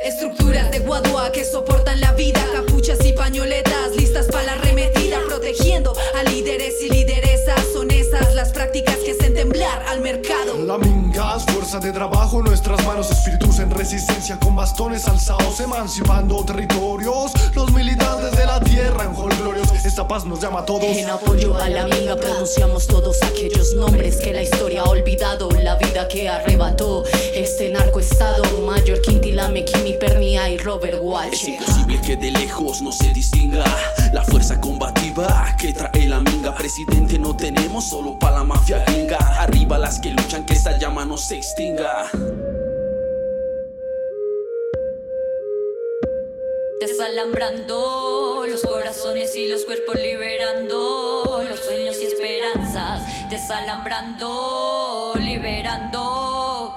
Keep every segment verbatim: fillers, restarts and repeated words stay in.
Estructuras de guadua que soportan la vida, capuchas y pañoletas listas para la arremetida, protegiendo a líderes y lideresas. Son esas las prácticas que hacen temblar al mercado. La minga es fuerza de trabajo, nuestras manos espíritus en resistencia con bastones alzados, emancipando territorios. Los militantes de la tierra en holglorios, esta paz nos llama a todos. En apoyo a la minga pronunciamos todos aquellos nombres que la historia ha olvidado. La vida que arrebató este narcoestado, Mayor Quintilame, Kimi Pernia y Robert Walsh. Es imposible que de lejos no se distinga la fuerza combativa que trae la minga. Presidente no tenemos, solo pa' la mafia gringa. Arriba las que luchan, que esta llama no se extinga. Desalambrando los corazones y los cuerpos, liberando los sueños y esperanzas. Desalambrando, liberando.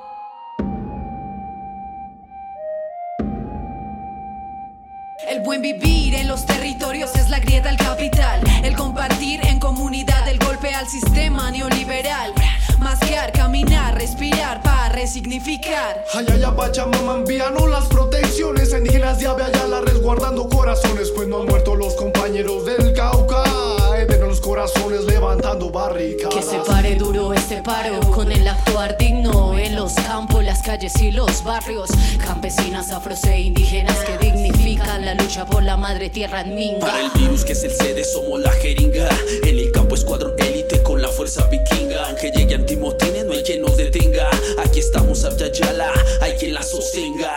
El buen vivir en los territorios es la grieta al capital. El compartir en comunidad, el golpe al sistema neoliberal. Masquear, caminar, respirar para resignificar. Ayaya, Pachamama, envíanos las protecciones. Indígenas de Abya, resguardando corazones, pues no han muerto los compañeros del Cauca. Eternos los corazones levantando barricadas. Que se pare duro este paro con el actuar digno en los campos, las calles y los barrios. Campesinas, afros e indígenas que dignifican la lucha por la madre tierra en minga. Para el virus que es el sede somos la jeringa. En el campo escuadrón élite con la fuerza vikinga. Aunque llegue antimotines no hay quien nos detenga. Aquí estamos Abyayala, hay quien la sostenga.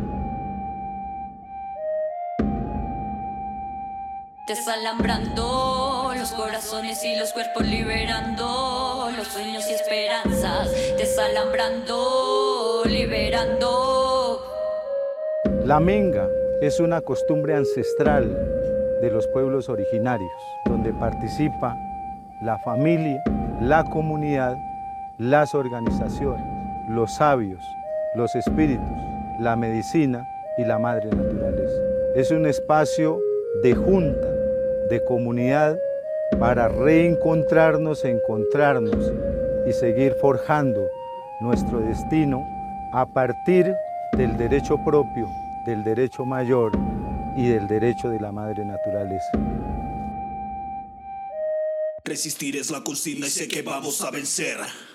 Desalambrando los corazones y los cuerpos, liberando los sueños y esperanzas. Desalambrando, liberando. La minga es una costumbre ancestral de los pueblos originarios, donde participa la familia, la comunidad, las organizaciones, los sabios, los espíritus, la medicina y la madre naturaleza. Es un espacio de junta, de comunidad, para reencontrarnos, encontrarnos y seguir forjando nuestro destino a partir del derecho propio, del derecho mayor y del derecho de la madre naturaleza. Resistir es la consigna y sé que vamos a vencer.